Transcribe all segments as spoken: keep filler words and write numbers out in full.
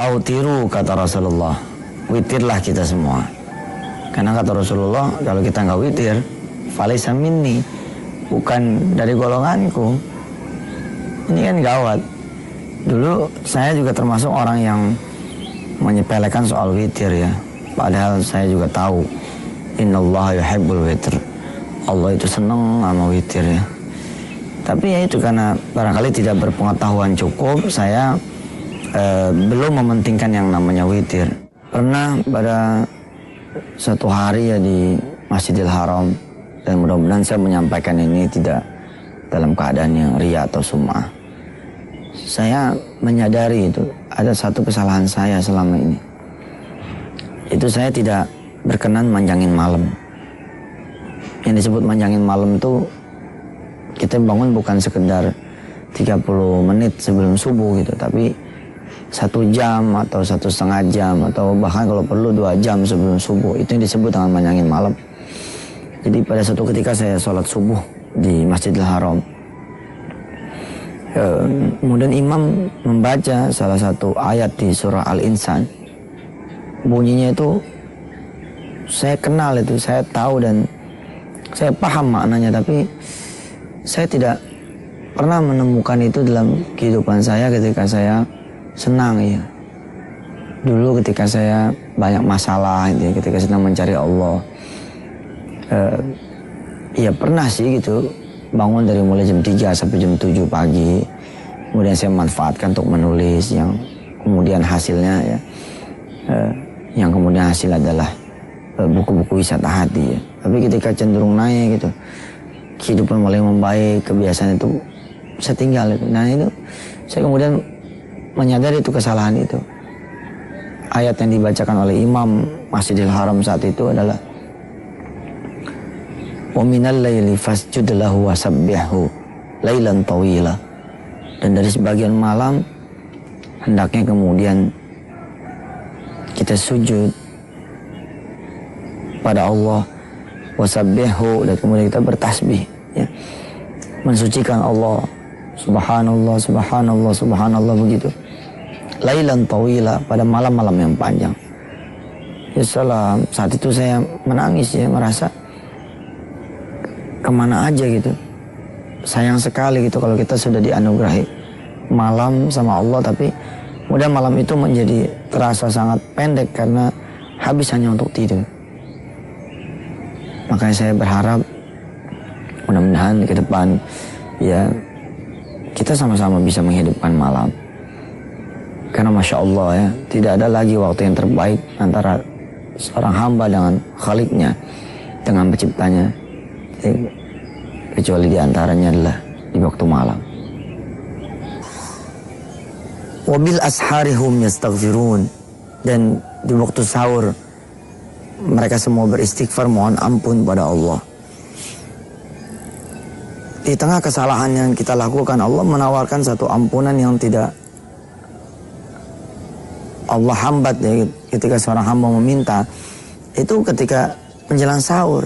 Autiru, kata Rasulullah, witirlah kita semua. Karena kata Rasulullah, kalau kita nggak witir, falaysa minni, bukan dari golonganku. Ini kan gawat. Dulu saya juga termasuk orang yang menyepelekan soal witir ya. Padahal saya juga tahu, innallaha yuhibbul witir, Allah itu senang sama witir ya. Tapi ya itu karena barangkali tidak berpengetahuan cukup, saya eh, belum mementingkan yang namanya witir. Pernah pada satu hari ya di Masjidil Haram, dan mudah-mudahan saya menyampaikan ini tidak dalam keadaan yang riya atau sum'ah. Saya menyadari itu ada satu kesalahan saya selama ini. Itu saya tidak berkenan manjangin malam. Yang disebut manjangin malam itu kita bangun bukan sekedar tiga puluh menit sebelum subuh gitu, tapi satu jam atau satu setengah jam atau bahkan kalau perlu dua jam sebelum subuh. Itu yang disebut dengan manjangin malam. Jadi pada suatu ketika saya sholat subuh di Masjidil Haram, kemudian imam membaca salah satu ayat di surah Al-Insan. Bunyinya itu saya kenal, itu saya tahu dan saya paham maknanya, tapi saya tidak pernah menemukan itu dalam kehidupan saya ketika saya senang ya. Dulu ketika saya banyak masalah gitu, ketika sedang mencari Allah, eh, ya pernah sih gitu bangun dari mulai jam tiga sampai jam tujuh pagi. Kemudian saya manfaatkan untuk menulis yang kemudian hasilnya ya, eh, yang kemudian hasil adalah eh, buku-buku wisata hati ya. Tapi ketika cenderung naik gitu, kehidupan mulai membaik, kebiasaan itu saya tinggal itu. Nah itu saya kemudian menyadari itu kesalahan itu. Ayat yang dibacakan oleh imam Masjidil Haram saat itu adalah wa minal laili fasjud lahu wasabbihhu lailan tawila. Dan dari sebagian malam hendaknya kemudian kita sujud pada Allah, wasabbihhu, dan kemudian kita bertasbih ya, mensucikan Allah, subhanallah, subhanallah, subhanallah, begitu. Lailan tawila, pada malam-malam yang panjang. Ya salam, saat itu saya menangis ya, merasa kemana aja gitu. Sayang sekali gitu kalau kita sudah dianugerahi malam sama Allah, tapi kemudian malam itu menjadi terasa sangat pendek karena habis hanya untuk tidur. Makanya saya berharap mudah-mudahan ke depan ya kita sama-sama bisa menghidupkan malam. Karena Masya Allah ya, tidak ada lagi waktu yang terbaik antara seorang hamba dengan Khaliknya, dengan penciptanya, kecuali diantaranya adalah di waktu malam. Wabil asharihum yastaghfirun, dan di waktu sahur mereka semua beristighfar, mohon ampun pada Allah. Di tengah kesalahan yang kita lakukan, Allah menawarkan satu ampunan yang tidak Allah hambat ya, ketika seorang hamba meminta itu ketika menjelang sahur.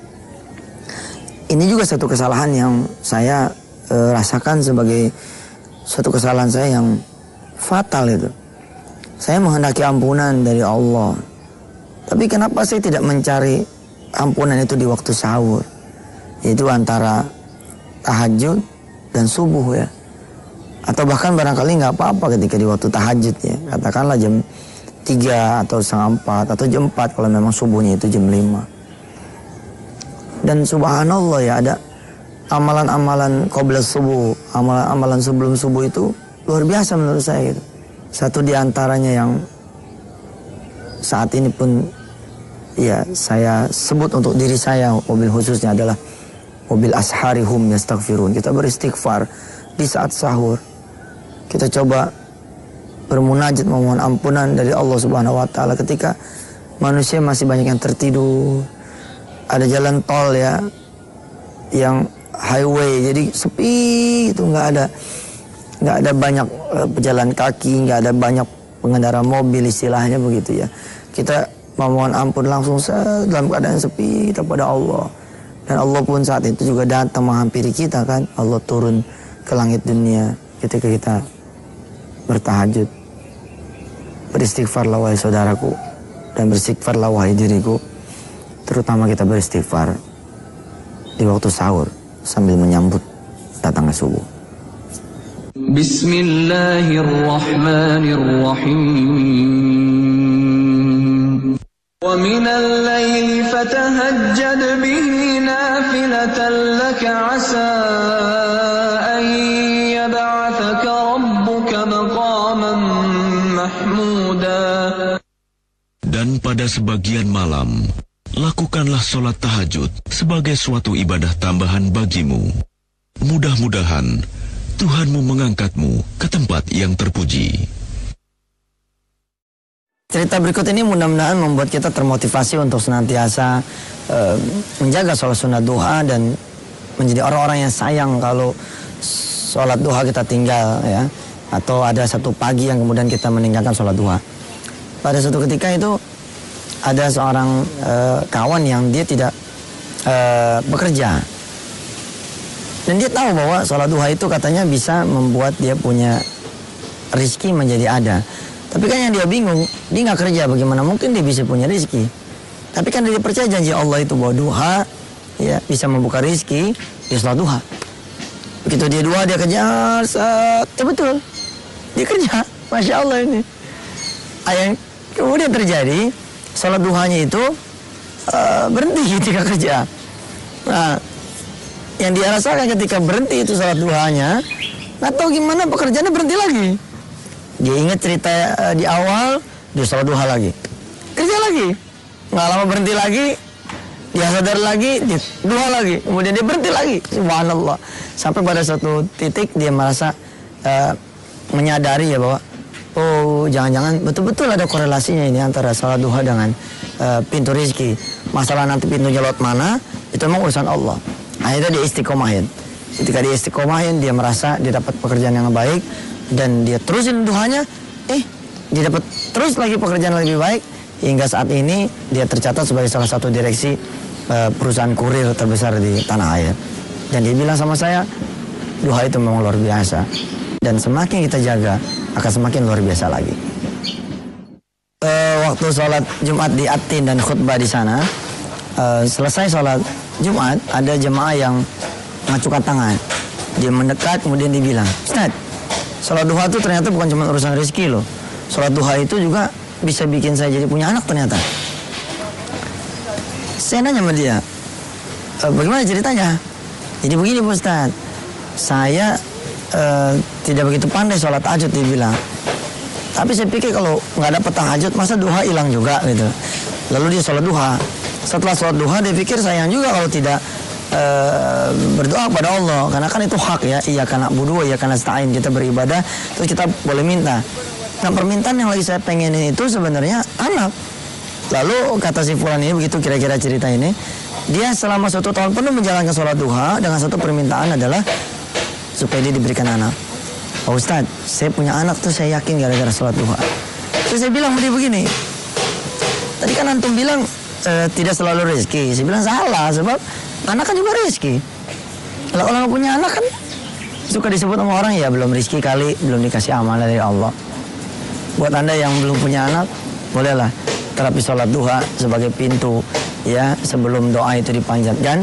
Ini juga satu kesalahan yang saya e, rasakan sebagai suatu kesalahan saya yang fatal itu. Saya menghendaki ampunan dari Allah, tapi kenapa saya tidak mencari ampunan itu di waktu sahur, yaitu antara tahajud dan subuh ya. Atau bahkan barangkali nggak apa-apa ketika di waktu tahajud ya, katakanlah jam tiga atau setengah empat atau jam empat kalau memang subuhnya itu jam lima. Dan subhanallah ya, ada amalan-amalan qabla subuh, amalan-amalan sebelum subuh itu luar biasa menurut saya gitu. Satu di antaranya yang saat ini pun ya saya sebut untuk diri saya, mobil khususnya adalah mobil asharihum yastaghfirun. Kita beristighfar di saat sahur. Kita coba bermunajat memohon ampunan dari Allah Subhanahu wa taala ketika manusia masih banyak yang tertidur. Ada jalan tol ya, yang highway, jadi sepi itu, nggak ada nggak ada banyak uh, pejalan kaki, nggak ada banyak pengendara mobil istilahnya begitu ya. Kita memohon ampun langsung dalam keadaan sepi kepada Allah. Dan Allah pun saat itu juga datang menghampiri kita kan. Allah turun ke langit dunia ketika kita bertahajud. beristighfarlah wahai saudaraku, dan beristighfarlah wahai diriku. Terutama kita beristighfar di waktu sahur sambil menyambut datangnya subuh. Bismillahirrahmanirrahim. Wa minal laili fatahajjad bihi nafilatan laka asa an yab'athaka rabbuka maqaman mahmuda. Dan pada sebagian malam, lakukanlah sholat tahajud sebagai suatu ibadah tambahan bagimu. Mudah-mudahan Tuhanmu mengangkatmu ke tempat yang terpuji. Cerita berikut ini mudah-mudahan membuat kita termotivasi untuk senantiasa uh, menjaga sholat sunat duha dan menjadi orang-orang yang sayang kalau sholat duha kita tinggal, ya, atau ada satu pagi yang kemudian kita meninggalkan sholat duha. Pada suatu ketika itu ada seorang uh, kawan yang dia tidak uh, bekerja, dan dia tahu bahwa sholat duha itu katanya bisa membuat dia punya rizki menjadi ada. Tapi kan yang dia bingung, dia nggak kerja, bagaimana mungkin dia bisa punya rizki? Tapi kan dia percaya janji Allah itu bahwa duha ya bisa membuka rizki, dia sholat duha. Begitu dia duha, dia kejar, set, ya betul, dia kerja, masya Allah ini. Yang kemudian terjadi, sholat duhanya itu uh, berhenti ketika kerja. Nah, yang dia rasakan ketika berhenti itu sholat duhanya, nggak tahu gimana pekerjaannya berhenti lagi. Dia ingat cerita uh, di awal, dia sholat duha lagi, kerja lagi, nggak lama berhenti lagi, dia sadar lagi, dia duha lagi, kemudian dia berhenti lagi, subhanallah. Sampai pada suatu titik dia merasa uh, menyadari ya bahwa oh jangan-jangan betul-betul ada korelasinya ini antara sholat duha dengan uh, pintu rezeki. Masalah nanti pintunya lewat mana, itu memang urusan Allah. Akhirnya dia istiqomahin. Ketika dia istiqomahin, dia merasa dia dapat pekerjaan yang baik, dan dia terusin duhanya, eh dia dapat terus lagi pekerjaan yang lebih baik, hingga saat ini dia tercatat sebagai salah satu direksi uh, perusahaan kurir terbesar di tanah air. Dan dia bilang sama saya, duha itu memang luar biasa, dan semakin kita jaga akan semakin luar biasa lagi. Uh, waktu sholat Jumat di Atin dan khutbah di sana, uh, selesai sholat Jumat, ada jemaah yang ngacungkan tangan. Dia mendekat, kemudian dia bilang, Ustaz, sholat duha itu ternyata bukan cuma urusan rezeki loh. Sholat duha itu juga bisa bikin saya jadi punya anak ternyata. Saya nanya sama dia, e, bagaimana ceritanya? Jadi begini Pak Ustaz, saya e, tidak begitu pandai sholat tahajud, dia bilang. Tapi saya pikir kalau nggak dapat tahajud, masa duha hilang juga gitu. Lalu dia sholat duha. Setelah sholat duha, dia pikir sayang juga kalau tidak Uh, berdoa kepada Allah, karena kan itu hak ya, iya karena na'budu, iya karena nasta'in, kita beribadah terus kita boleh minta. Nah, permintaan yang lagi saya pengenin itu sebenarnya anak. Lalu kata si fulan ini, begitu kira-kira cerita ini, dia selama satu tahun penuh menjalankan sholat duha dengan satu permintaan adalah supaya dia diberikan anak. Pak Ustadz, saya punya anak tuh saya yakin gara-gara sholat duha. Terus saya bilang dia begini, tadi kan antum bilang uh, tidak selalu rezeki. Saya bilang salah, sebab anak kan juga rezeki. Kalau orang punya anak kan suka disebut sama orang, ya belum rezeki kali, belum dikasih amanah dari Allah. Buat Anda yang belum punya anak, bolehlah terapi sholat duha sebagai pintu ya sebelum doa itu dipanjatkan.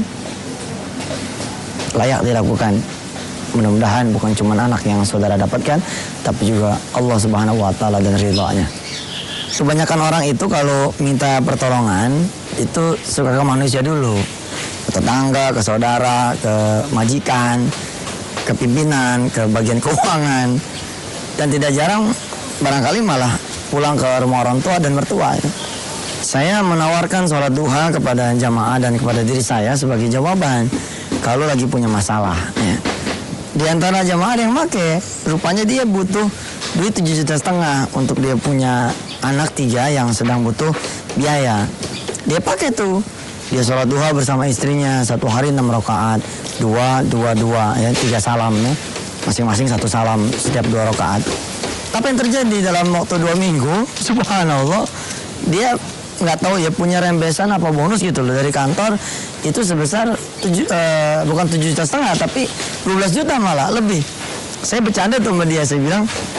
Layak dilakukan. Mudah-mudahan bukan cuma anak yang saudara dapatkan, tapi juga Allah Subhanahu wa taala dan ridhanya. Kebanyakan orang itu kalau minta pertolongan itu suka ke manusia dulu. Ke tetangga, ke saudara, ke majikan, ke pimpinan, ke bagian keuangan, dan tidak jarang barangkali malah pulang ke rumah orang tua dan mertua. Ya. Saya menawarkan sholat duha kepada jamaah dan kepada diri saya sebagai jawaban kalau lagi punya masalah. Ya. Di antara jamaah yang make, rupanya dia butuh duit tujuh juta setengah untuk dia punya anak tiga yang sedang butuh biaya. Dia pakai tuh. Dia sholat duha bersama istrinya, satu hari enam rakaat, dua, dua, dua, ya, tiga salam, ya. Masing-masing satu salam setiap dua rakaat. Apa yang terjadi dalam waktu dua minggu, subhanallah, dia nggak tahu ya punya rembesan apa bonus gitu loh dari kantor, itu sebesar tujuh, eh, bukan tujuh juta setengah, tapi dua belas juta malah lebih. Saya bercanda tuh sama dia, saya bilang,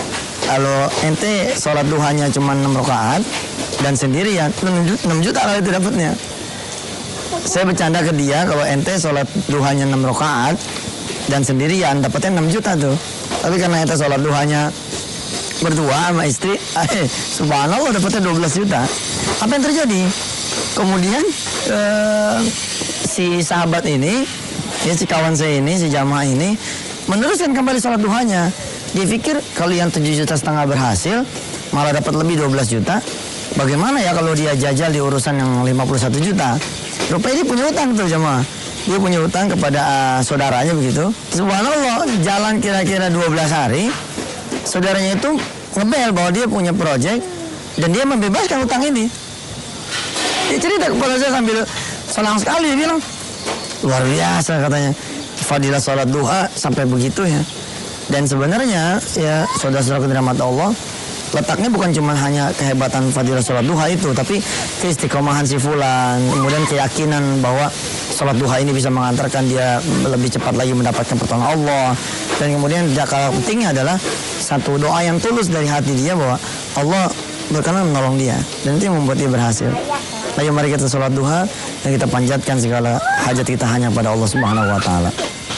Kalau ente sholat duhanya cuma enam rakaat dan sendirian, enam juta lah itu dapatnya. Saya bercanda ke dia, kalau ente sholat duhanya enam rakaat dan sendirian dapatnya enam juta tuh. Tapi karena ente sholat duhanya berdua sama istri, eh, subhanallah dapatnya dua belas juta. Apa yang terjadi? Kemudian eh, si sahabat ini, ya si kawan saya ini, si jamaah ini meneruskan kembali sholat duhanya. Dia pikir kalau yang tujuh juta setengah berhasil, malah dapat lebih dua belas juta. Bagaimana ya kalau dia jajal di urusan yang lima puluh satu juta? Rupanya dia punya utang tuh jamaah. Dia punya utang kepada uh, saudaranya begitu. Subhanallah, jalan kira-kira dua belas hari, saudaranya itu ngebel bahwa dia punya proyek dan dia membebaskan utang ini. Dia cerita kepada saya sambil senang sekali, dia bilang, luar biasa katanya, fadilah sholat duha sampai begitu ya. Dan sebenarnya ya saudara-saudara dirahmati Allah, letaknya bukan cuma hanya kehebatan fadilah sholat duha itu, tapi keistiqomahan si fulan, kemudian keyakinan bahwa sholat duha ini bisa mengantarkan dia lebih cepat lagi mendapatkan pertolongan Allah. Dan kemudian jangka pentingnya adalah satu doa yang tulus dari hati dia bahwa Allah berkenan menolong dia, dan itu yang membuat dia berhasil. Ayo mari kita sholat duha dan kita panjatkan segala hajat kita hanya pada Allah Subhanahu wa taala.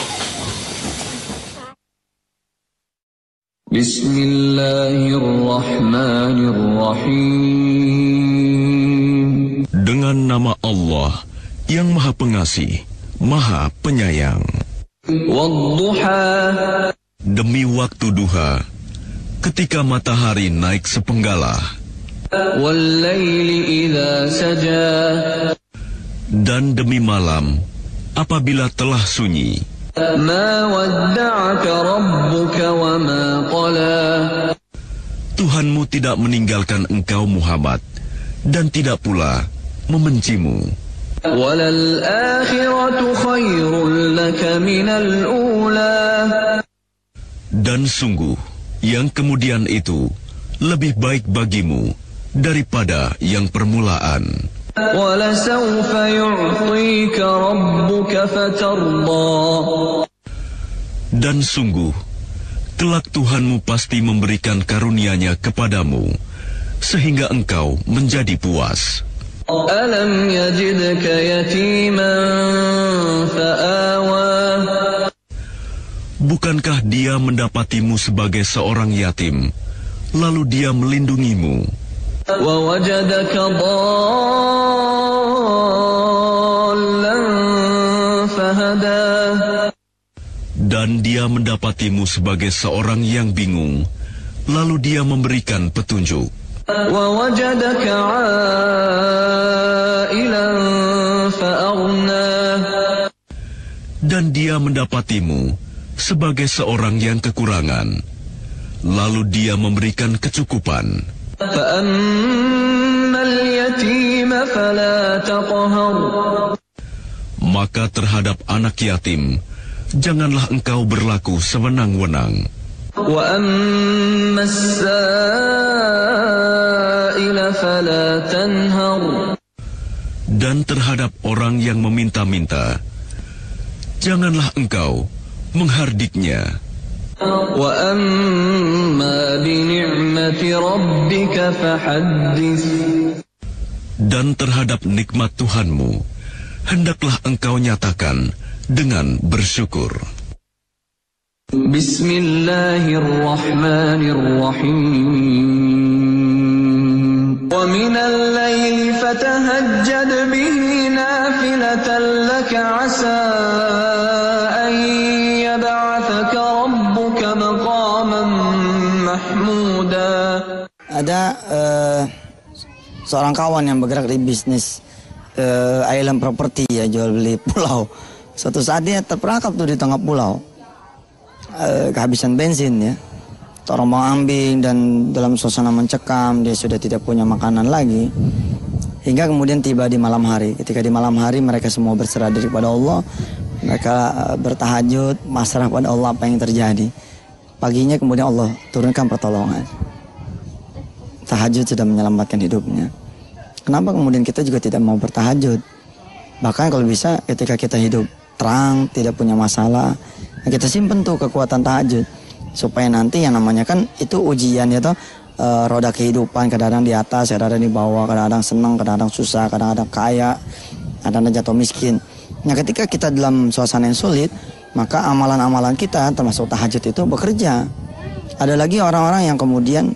Bismillahirrahmanirrahim. Dengan nama Allah yang Maha Pengasih, Maha Penyayang. Wadduha. Demi waktu duha, ketika matahari naik sepenggalah. Wallaili idza saja. Dan demi malam apabila telah sunyi. Ma wadda'aka rabbuka wa ma qala. Tuhanmu tidak meninggalkan engkau Muhammad dan tidak pula membencimu. Walal akhiratu khairul laka minal ula. Dan sungguh yang kemudian itu lebih baik bagimu daripada yang permulaan. وَلَسَوْفَ يُعْطِيكَ رَبُّكَ فَتَرْضَى. Dan sungguh, kelak Tuhanmu pasti memberikan karunia-Nya kepadamu, sehingga engkau menjadi puas. أَلَمْ يَجِدْكَ يَتِيمًا فَآوَى. Bukankah Dia mendapatimu sebagai seorang yatim, lalu Dia melindungimu? وَوَجَدَكَ ضَالًّا فَهَدَى. Dan Dia mendapatimu sebagai seorang yang bingung, lalu Dia memberikan petunjuk. وَوَجَدَكَ عَائِلًا فَأَغْنَى. Dan Dia mendapatimu sebagai seorang yang kekurangan, lalu Dia memberikan kecukupan. Maka terhadap anak yatim, janganlah engkau berlaku sewenang-wenang. Dan terhadap orang yang meminta-minta, janganlah engkau menghardiknya. Dan terhadap nikmat Tuhanmu, hendaklah engkau nyatakan dengan bersyukur. Bismillahirrahmanirrahim. Wa minal laili fatahajjad bihi nafilatan laka asa an yab'athaka rabbuka maqaman mahmuda. Ada uh, seorang kawan yang bergerak di bisnis uh, island property, ya, jual beli pulau. Suatu saat dia terperangkap tuh di tengah pulau, uh, kehabisan bensin ya, terombang-ambing dan dalam suasana mencekam. Dia sudah tidak punya makanan lagi, hingga kemudian tiba di malam hari. Ketika di malam hari mereka semua berserah diri pada Allah, mereka uh, bertahajud, pasrah pada Allah apa yang terjadi. Paginya kemudian Allah turunkan pertolongan. Tahajud sudah menyelamatkan hidupnya. Kenapa kemudian kita juga tidak mau bertahajud? Bahkan kalau bisa ketika kita hidup terang, tidak punya masalah, kita simpen tuh kekuatan tahajud. supaya nanti yang namanya kan itu ujian ya toh, e, roda kehidupan, kadang-kadang di atas, kadang-kadang di bawah, kadang-kadang senang, kadang-kadang susah, kadang-kadang kaya, kadang-kadang jatuh miskin. Nah ketika kita dalam suasana yang sulit, maka amalan-amalan kita termasuk tahajud itu bekerja. Ada lagi orang-orang yang kemudian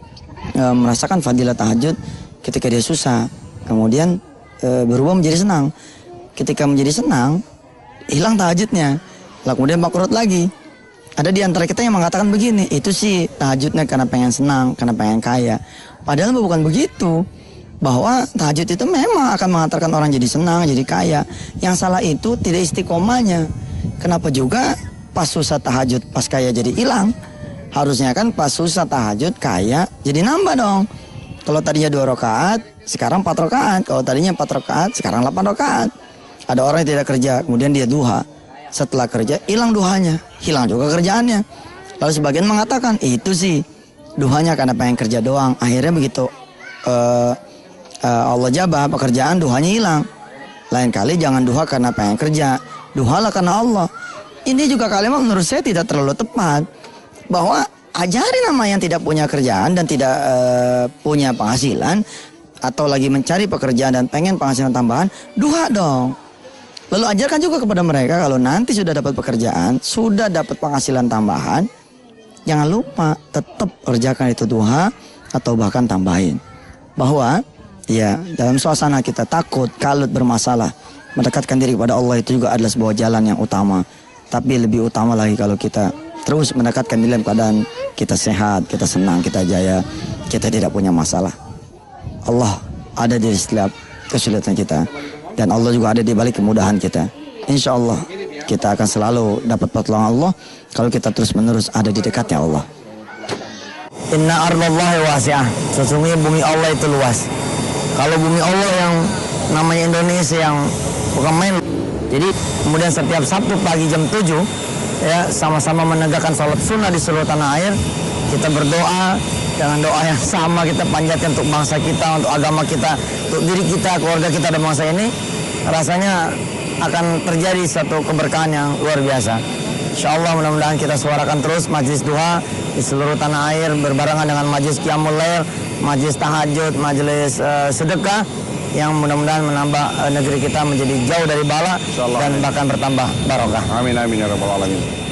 e, merasakan fadilah tahajud ketika dia susah, kemudian e, berubah menjadi senang. Ketika menjadi senang, hilang tahajudnya, lalu kemudian bangkrut lagi. Ada di antara kita yang mengatakan begini, itu sih tahajudnya karena pengen senang, karena pengen kaya. Padahal bukan begitu. Bahwa tahajud itu memang akan mengantarkan orang jadi senang, jadi kaya. Yang salah itu tidak istiqomahnya. Kenapa juga pas susah tahajud, pas kaya jadi hilang? Harusnya kan pas susah tahajud, kaya jadi nambah dong. Kalau tadinya dua rakaat, sekarang empat rakaat. Kalau tadinya empat rakaat, sekarang delapan rakaat. Ada orang yang tidak kerja, kemudian dia duha. Setelah kerja, hilang duhanya, hilang juga kerjaannya. Lalu sebagian mengatakan, itu sih duhanya karena pengen kerja doang. Akhirnya begitu uh, uh, Allah jabah pekerjaan, duhanya hilang. Lain kali jangan duha karena pengen kerja, duhalah karena Allah. Ini juga kalimat menurut saya tidak terlalu tepat. Bahwa ajari nama yang tidak punya kerjaan dan tidak uh, punya penghasilan, atau lagi mencari pekerjaan dan pengen penghasilan tambahan, duha dong. Lalu ajarkan juga kepada mereka kalau nanti sudah dapat pekerjaan, sudah dapat penghasilan tambahan, jangan lupa tetap kerjakan itu duha atau bahkan tambahin. Bahwa ya dalam suasana kita takut, kalut, bermasalah, mendekatkan diri kepada Allah itu juga adalah sebuah jalan yang utama. Tapi lebih utama lagi kalau kita terus mendekatkan diri dalam keadaan kita sehat, kita senang, kita jaya, kita tidak punya masalah. Allah ada di setiap kesulitan kita. Dan Allah juga ada di balik kemudahan kita. Insya Allah kita akan selalu dapat pertolongan Allah kalau kita terus menerus ada di dekatnya Allah. Inna ardallahi wasi'ah. Sesungguhnya bumi Allah itu luas. Kalau bumi Allah yang namanya Indonesia yang bukan main. Jadi kemudian setiap Sabtu pagi jam tujuh ya sama-sama menegakkan salat sunnah di seluruh tanah air. Kita berdoa dengan doa yang sama kita panjatkan untuk bangsa kita, untuk agama kita, untuk diri kita, keluarga kita dan bangsa ini. Rasanya akan terjadi satu keberkahan yang luar biasa. Insya Allah mudah-mudahan kita suarakan terus majlis duha di seluruh tanah air berbarengan dengan majlis qiyamul lail, majlis tahajud, majlis uh, sedekah yang mudah-mudahan menambah uh, negeri kita menjadi jauh dari bala dan bahkan bertambah barokah. Amin amin ya rabbal alamin.